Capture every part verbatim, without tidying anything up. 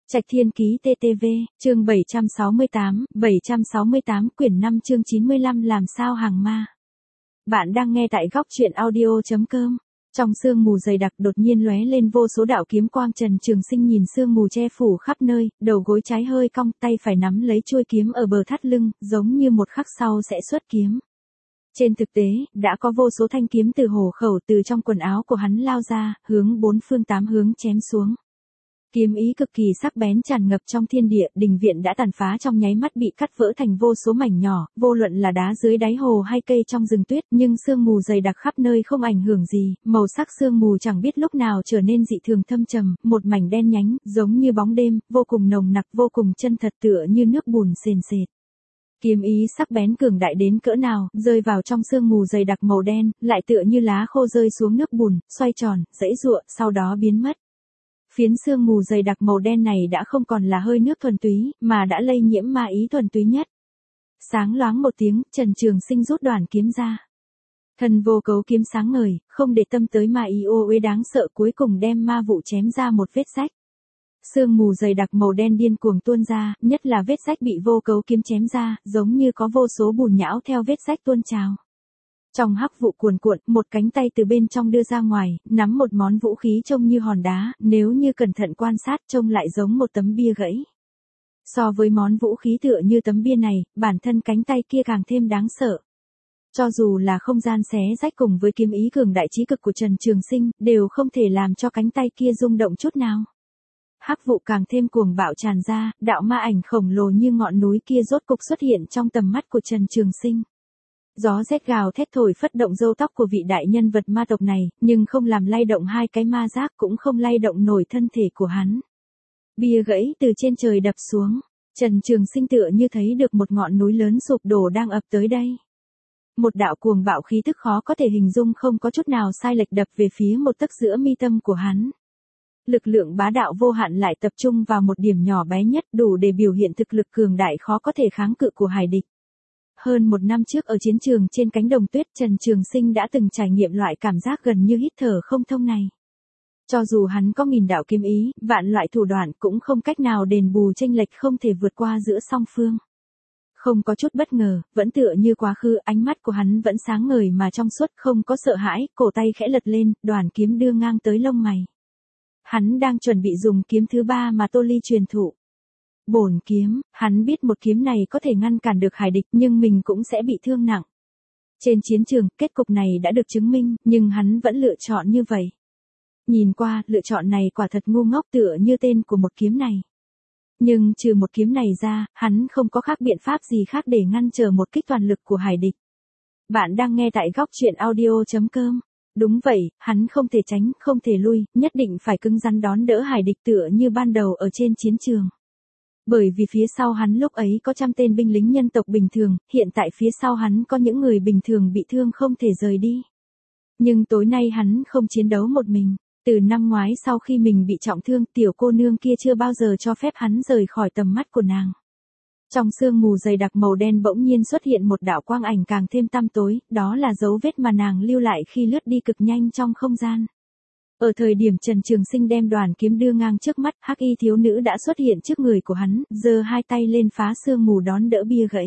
Trạch Thiên Ký tê tê vê, chương bảy trăm sáu mươi tám, bảy trăm sáu mươi tám quyển năm chương chín mươi lăm làm sao hàng ma. Bạn đang nghe tại góc truyện audio chấm com. Trong sương mù dày đặc đột nhiên lóe lên vô số đạo kiếm quang. Trần Trường Sinh nhìn sương mù che phủ khắp nơi, đầu gối trái hơi cong, tay phải nắm lấy chuôi kiếm ở bờ thắt lưng, giống như một khắc sau sẽ xuất kiếm. Trên thực tế, đã có vô số thanh kiếm từ hổ khẩu từ trong quần áo của hắn lao ra, hướng bốn phương tám hướng chém xuống. Kiếm ý cực kỳ sắc bén tràn ngập trong thiên địa, đình viện đã tàn phá trong nháy mắt bị cắt vỡ thành vô số mảnh nhỏ, vô luận là đá dưới đáy hồ hay cây trong rừng tuyết, nhưng sương mù dày đặc khắp nơi không ảnh hưởng gì, màu sắc sương mù chẳng biết lúc nào trở nên dị thường thâm trầm, một mảnh đen nhánh, giống như bóng đêm, vô cùng nồng nặc, vô cùng chân thật tựa như nước bùn sền sệt. Kiếm ý sắc bén cường đại đến cỡ nào, rơi vào trong sương mù dày đặc màu đen, lại tựa như lá khô rơi xuống nước bùn, xoay tròn, giãy giụa, sau đó biến mất. Phiến sương mù dày đặc màu đen này đã không còn là hơi nước thuần túy, mà đã lây nhiễm ma ý thuần túy nhất. Sáng loáng một tiếng, Trần Trường Sinh rút đoàn kiếm ra. Thần vô cấu kiếm sáng ngời, không để tâm tới ma ý ô uế đáng sợ, cuối cùng đem ma vụ chém ra một vết rách. Sương mù dày đặc màu đen điên cuồng tuôn ra, nhất là vết rách bị vô cấu kiếm chém ra, giống như có vô số bùn nhão theo vết rách tuôn trào. Trong hắc vụ cuồn cuộn, một cánh tay từ bên trong đưa ra ngoài, nắm một món vũ khí trông như hòn đá, nếu như cẩn thận quan sát trông lại giống một tấm bia gãy. So với món vũ khí tựa như tấm bia này, bản thân cánh tay kia càng thêm đáng sợ. Cho dù là không gian xé rách cùng với kiếm ý cường đại trí cực của Trần Trường Sinh, đều không thể làm cho cánh tay kia rung động chút nào. Hắc vụ càng thêm cuồng bạo tràn ra, đạo ma ảnh khổng lồ như ngọn núi kia rốt cục xuất hiện trong tầm mắt của Trần Trường Sinh. Gió rét gào thét thổi phất động râu tóc của vị đại nhân vật ma tộc này, nhưng không làm lay động hai cái ma giác, cũng không lay động nổi thân thể của hắn. Bia gãy từ trên trời đập xuống, Trần Trường Sinh tựa như thấy được một ngọn núi lớn sụp đổ đang ập tới đây. Một đạo cuồng bạo khí tức khó có thể hình dung không có chút nào sai lệch đập về phía một tấc giữa mi tâm của hắn. Lực lượng bá đạo vô hạn lại tập trung vào một điểm nhỏ bé nhất, đủ để biểu hiện thực lực cường đại khó có thể kháng cự của hải địch. Hơn một năm trước ở chiến trường trên cánh đồng tuyết, Trần Trường Sinh đã từng trải nghiệm loại cảm giác gần như hít thở không thông này. Cho dù hắn có nghìn đạo kiếm ý, vạn loại thủ đoạn cũng không cách nào đền bù chênh lệch không thể vượt qua giữa song phương. Không có chút bất ngờ, vẫn tựa như quá khứ, ánh mắt của hắn vẫn sáng ngời mà trong suốt, không có sợ hãi, cổ tay khẽ lật lên, đoàn kiếm đưa ngang tới lông mày. Hắn đang chuẩn bị dùng kiếm thứ ba mà Tô Ly truyền thụ. Bổn kiếm, hắn biết một kiếm này có thể ngăn cản được hải địch, nhưng mình cũng sẽ bị thương nặng. Trên chiến trường, kết cục này đã được chứng minh, nhưng hắn vẫn lựa chọn như vậy. Nhìn qua, lựa chọn này quả thật ngu ngốc tựa như tên của một kiếm này. Nhưng trừ một kiếm này ra, hắn không có khác biện pháp gì khác để ngăn trở một kích toàn lực của hải địch. Bạn đang nghe tại góc truyện audio chấm com. Đúng vậy, hắn không thể tránh, không thể lui, nhất định phải cứng rắn đón đỡ hải địch tựa như ban đầu ở trên chiến trường. Bởi vì phía sau hắn lúc ấy có trăm tên binh lính nhân tộc bình thường, hiện tại phía sau hắn có những người bình thường bị thương không thể rời đi. Nhưng tối nay hắn không chiến đấu một mình. Từ năm ngoái sau khi mình bị trọng thương, tiểu cô nương kia chưa bao giờ cho phép hắn rời khỏi tầm mắt của nàng. Trong sương mù dày đặc màu đen bỗng nhiên xuất hiện một đạo quang ảnh càng thêm tăm tối, đó là dấu vết mà nàng lưu lại khi lướt đi cực nhanh trong không gian. Ở thời điểm Trần Trường Sinh đem đoàn kiếm đưa ngang trước mắt, hắc y thiếu nữ đã xuất hiện trước người của hắn, giơ hai tay lên phá sương mù đón đỡ bia gãy.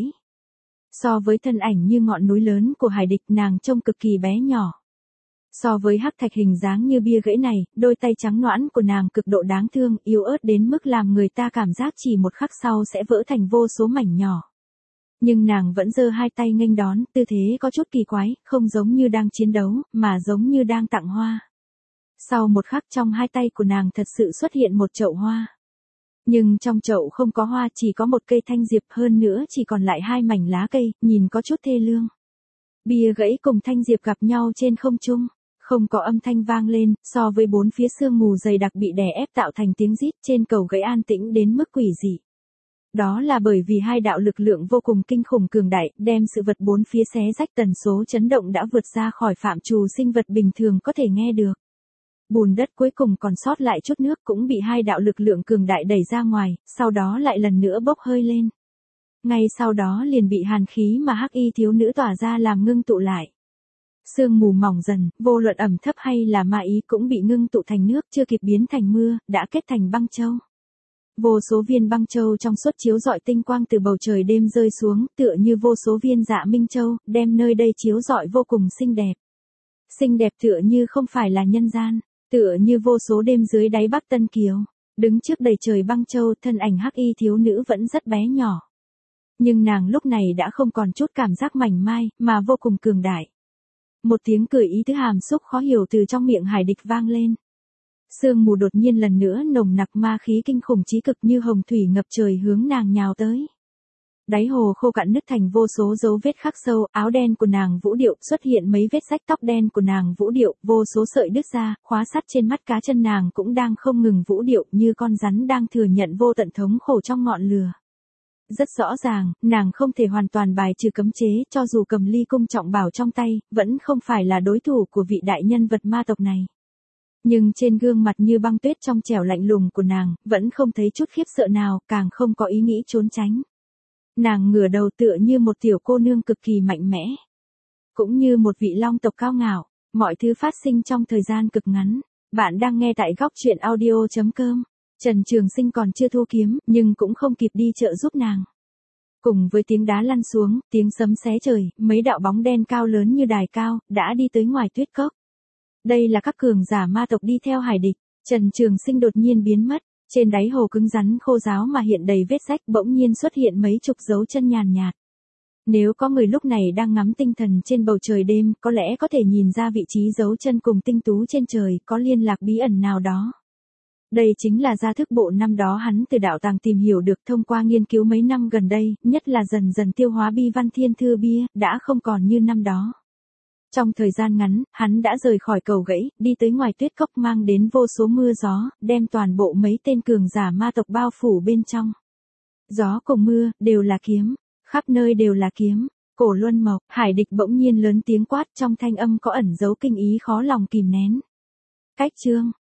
So với thân ảnh như ngọn núi lớn của hải địch, nàng trông cực kỳ bé nhỏ. So với hắc thạch hình dáng như bia gãy này, đôi tay trắng nõn của nàng cực độ đáng thương, yếu ớt đến mức làm người ta cảm giác chỉ một khắc sau sẽ vỡ thành vô số mảnh nhỏ. Nhưng nàng vẫn giơ hai tay nghênh đón, tư thế có chút kỳ quái, không giống như đang chiến đấu, mà giống như đang tặng hoa. Sau một khắc trong hai tay của nàng thật sự xuất hiện một chậu hoa. Nhưng trong chậu không có hoa, chỉ có một cây thanh diệp, hơn nữa chỉ còn lại hai mảnh lá cây, nhìn có chút thê lương. Bia gãy cùng thanh diệp gặp nhau trên không trung, không có âm thanh vang lên, so với bốn phía sương mù dày đặc bị đè ép tạo thành tiếng rít trên cầu gãy an tĩnh đến mức quỷ dị. Đó là bởi vì hai đạo lực lượng vô cùng kinh khủng cường đại, đem sự vật bốn phía xé rách, tần số chấn động đã vượt ra khỏi phạm trù sinh vật bình thường có thể nghe được. Bùn đất cuối cùng còn sót lại chút nước cũng bị hai đạo lực lượng cường đại đẩy ra ngoài, sau đó lại lần nữa bốc hơi lên. Ngay sau đó liền bị hàn khí mà hắc y thiếu nữ tỏa ra làm ngưng tụ lại. Sương mù mỏng dần, vô luận ẩm thấp hay là ma ý cũng bị ngưng tụ thành nước, chưa kịp biến thành mưa, đã kết thành băng châu. vô số viên băng châu trong suốt chiếu rọi tinh quang từ bầu trời đêm rơi xuống, tựa như vô số viên dạ minh châu, đem nơi đây chiếu rọi vô cùng xinh đẹp. Xinh đẹp tựa như không phải là nhân gian, tựa như vô số đêm dưới đáy Bắc Tân Kiều. Đứng trước đầy trời băng châu, thân ảnh hắc y thiếu nữ vẫn rất bé nhỏ. Nhưng nàng lúc này đã không còn chút cảm giác mảnh mai, mà vô cùng cường đại. Một tiếng cười ý tứ hàm xúc khó hiểu từ trong miệng Hải Địch vang lên. Sương mù đột nhiên lần nữa nồng nặc ma khí kinh khủng chí cực như hồng thủy ngập trời hướng nàng nhào tới. Đáy hồ khô cạn nứt thành vô số dấu vết khắc sâu, áo đen của nàng vũ điệu xuất hiện mấy vết rách, tóc đen của nàng vũ điệu, vô số sợi đứt ra, khóa sắt trên mắt cá chân nàng cũng đang không ngừng vũ điệu như con rắn đang thừa nhận vô tận thống khổ trong ngọn lửa. Rất rõ ràng, nàng không thể hoàn toàn bài trừ cấm chế, cho dù cầm ly cung trọng bảo trong tay, vẫn không phải là đối thủ của vị đại nhân vật ma tộc này. Nhưng trên gương mặt như băng tuyết trong trẻo lạnh lùng của nàng, vẫn không thấy chút khiếp sợ nào, càng không có ý nghĩ trốn tránh. Nàng ngửa đầu tựa như một tiểu cô nương cực kỳ mạnh mẽ. Cũng như một vị long tộc cao ngạo, mọi thứ phát sinh trong thời gian cực ngắn. Bạn đang nghe tại góc truyện audio chấm com. Trần Trường Sinh còn chưa thu kiếm, nhưng cũng không kịp đi trợ giúp nàng. Cùng với tiếng đá lăn xuống, tiếng sấm xé trời, mấy đạo bóng đen cao lớn như đài cao, đã đi tới ngoài tuyết cốc. Đây là các cường giả ma tộc đi theo Hải Địch. Trần Trường Sinh đột nhiên biến mất. Trên đáy hồ cứng rắn khô ráo mà hiện đầy vết rách bỗng nhiên xuất hiện mấy chục dấu chân nhàn nhạt. Nếu có người lúc này đang ngắm tinh thần trên bầu trời đêm, có lẽ có thể nhìn ra vị trí dấu chân cùng tinh tú trên trời, có liên lạc bí ẩn nào đó. Đây chính là gia thức bộ năm đó hắn từ đạo tàng tìm hiểu được thông qua nghiên cứu mấy năm gần đây, nhất là dần dần tiêu hóa bi văn thiên thư bia, đã không còn như năm đó. Trong thời gian ngắn, hắn đã rời khỏi cầu gãy, đi tới ngoài tuyết cốc mang đến vô số mưa gió, đem toàn bộ mấy tên cường giả ma tộc bao phủ bên trong. Gió cùng mưa, đều là kiếm, khắp nơi đều là kiếm. Cổ Luân Mộc, Hải Địch bỗng nhiên lớn tiếng quát, trong thanh âm có ẩn dấu kinh ý khó lòng kìm nén. Cách chương,